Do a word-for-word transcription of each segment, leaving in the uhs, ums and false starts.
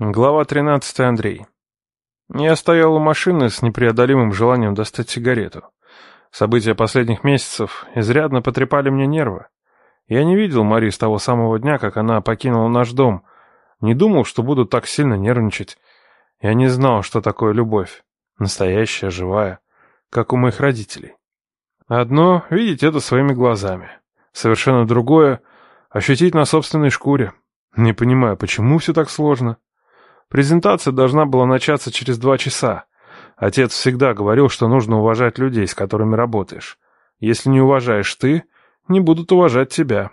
Глава тринадцатая. Андрей. Я стоял у машины с непреодолимым желанием достать сигарету. События последних месяцев изрядно потрепали мне нервы. Я не видел Мари с того самого дня, как она покинула наш дом. Не думал, что буду так сильно нервничать. Я не знал, что такое любовь. Настоящая, живая, как у моих родителей. Одно — видеть это своими глазами. Совершенно другое — ощутить на собственной шкуре. Не понимаю, почему все так сложно. Презентация должна была начаться через два часа. Отец всегда говорил, что нужно уважать людей, с которыми работаешь. Если не уважаешь ты, не будут уважать тебя.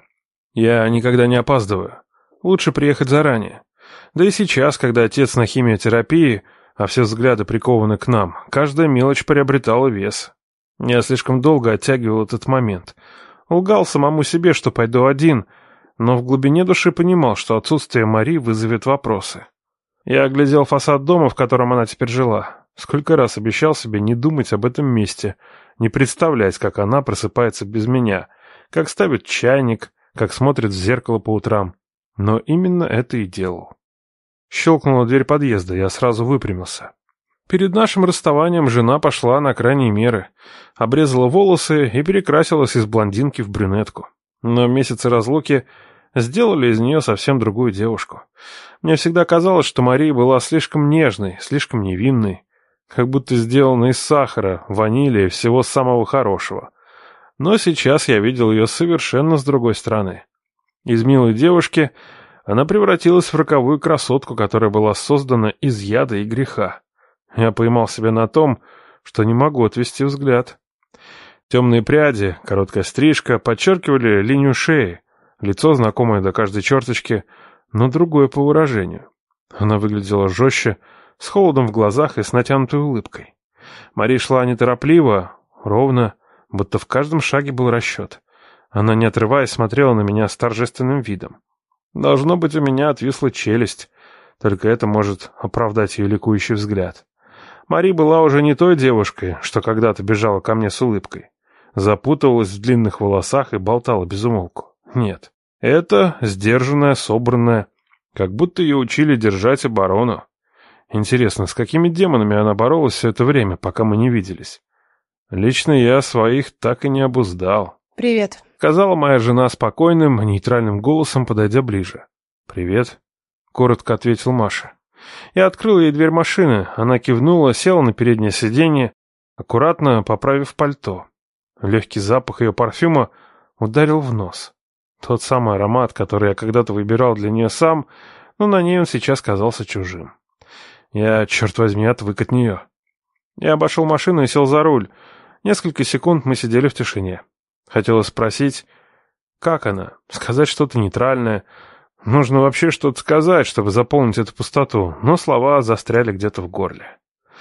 Я никогда не опаздываю. Лучше приехать заранее. Да и сейчас, когда отец на химиотерапии, а все взгляды прикованы к нам, каждая мелочь приобретала вес. Я слишком долго оттягивал этот момент. Лгал самому себе, что пойду один, но в глубине души понимал, что отсутствие Мари вызовет вопросы. Я оглядел фасад дома, в котором она теперь жила. Сколько раз обещал себе не думать об этом месте, не представлять, как она просыпается без меня, как ставит чайник, как смотрит в зеркало по утрам. Но именно это и делал. Щелкнула дверь подъезда, я сразу выпрямился. Перед нашим расставанием жена пошла на крайние меры, обрезала волосы и перекрасилась из блондинки в брюнетку. Но месяцы разлуки сделали из нее совсем другую девушку. Мне всегда казалось, что Мария была слишком нежной, слишком невинной, как будто сделана из сахара, ванили и всего самого хорошего. Но сейчас я видел ее совершенно с другой стороны. Из милой девушки она превратилась в роковую красотку, которая была создана из яда и греха. Я поймал себя на том, что не могу отвести взгляд. Темные пряди, короткая стрижка подчеркивали линию шеи, лицо знакомое до каждой черточки, но другое по выражению. Она выглядела жестче, с холодом в глазах и с натянутой улыбкой. Мари шла неторопливо, ровно, будто в каждом шаге был расчет. Она, не отрываясь, смотрела на меня с торжественным видом. Должно быть, у меня отвисла челюсть, только это может оправдать ее ликующий взгляд. Мари была уже не той девушкой, что когда-то бежала ко мне с улыбкой. Запутывалась в длинных волосах и болтала без умолку. Нет, это сдержанная, собранная, как будто ее учили держать оборону. Интересно, с какими демонами она боролась все это время, пока мы не виделись? Лично я своих так и не обуздал. «Привет», — сказала моя жена спокойным, нейтральным голосом, подойдя ближе. «Привет», — коротко ответил Маша. Я открыл ей дверь машины, она кивнула, села на переднее сиденье, аккуратно поправив пальто. Легкий запах ее парфюма ударил в нос. Тот самый аромат, который я когда-то выбирал для нее сам, но на ней он сейчас казался чужим. Я, черт возьми, отвык от нее. Я обошел машину и сел за руль. Несколько секунд мы сидели в тишине. Хотелось спросить, как она, сказать что-то нейтральное. Нужно вообще что-то сказать, чтобы заполнить эту пустоту, но слова застряли где-то в горле.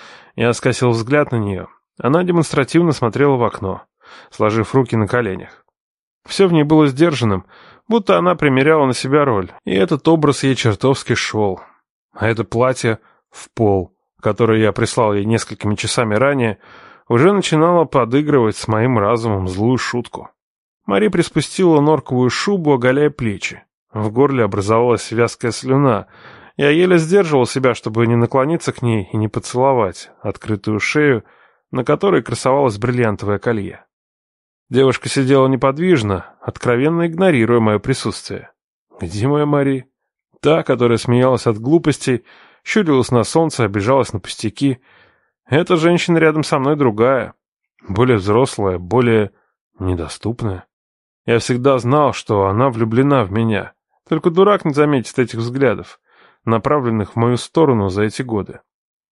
Я скосил взгляд на нее. Она демонстративно смотрела в окно, сложив руки на коленях. Все в ней было сдержанным, будто она примеряла на себя роль, и этот образ ей чертовски шел. А это платье в пол, которое я прислал ей несколькими часами ранее, уже начинало подыгрывать с моим разумом злую шутку. Мари приспустила норковую шубу, оголяя плечи. В горле образовалась вязкая слюна. Я еле сдерживал себя, чтобы не наклониться к ней и не поцеловать открытую шею, на которой красовалось бриллиантовое колье. Девушка сидела неподвижно, откровенно игнорируя мое присутствие. Где моя Мари? Та, которая смеялась от глупостей, щурилась на солнце, обижалась на пустяки. Эта женщина рядом со мной другая, более взрослая, более недоступная. Я всегда знал, что она влюблена в меня. Только дурак не заметит этих взглядов, направленных в мою сторону за эти годы.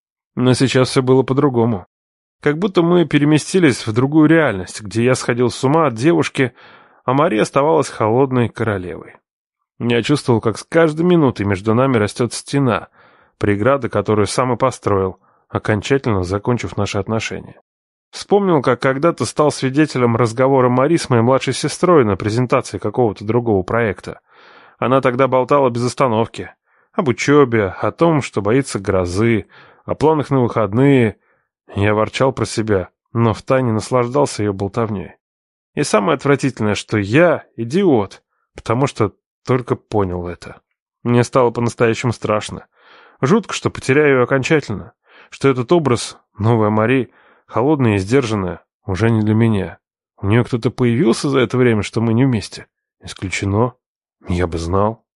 Но сейчас все было по-другому. Как будто мы переместились в другую реальность, где я сходил с ума от девушки, а Мария оставалась холодной королевой. Я чувствовал, как с каждой минутой между нами растет стена, преграда, которую сам и построил, окончательно закончив наши отношения. Вспомнил, как когда-то стал свидетелем разговора Мари с моей младшей сестрой на презентации какого-то другого проекта. Она тогда болтала без остановки. Об учебе, о том, что боится грозы, о планах на выходные. Я ворчал про себя, но втайне наслаждался ее болтовней. И самое отвратительное, что я идиот, потому что только понял это. Мне стало по-настоящему страшно. Жутко, что потеряю ее окончательно, что этот образ, новая Мари, холодная и сдержанная, уже не для меня. У нее кто-то появился за это время, что мы не вместе? Исключено. Я бы знал.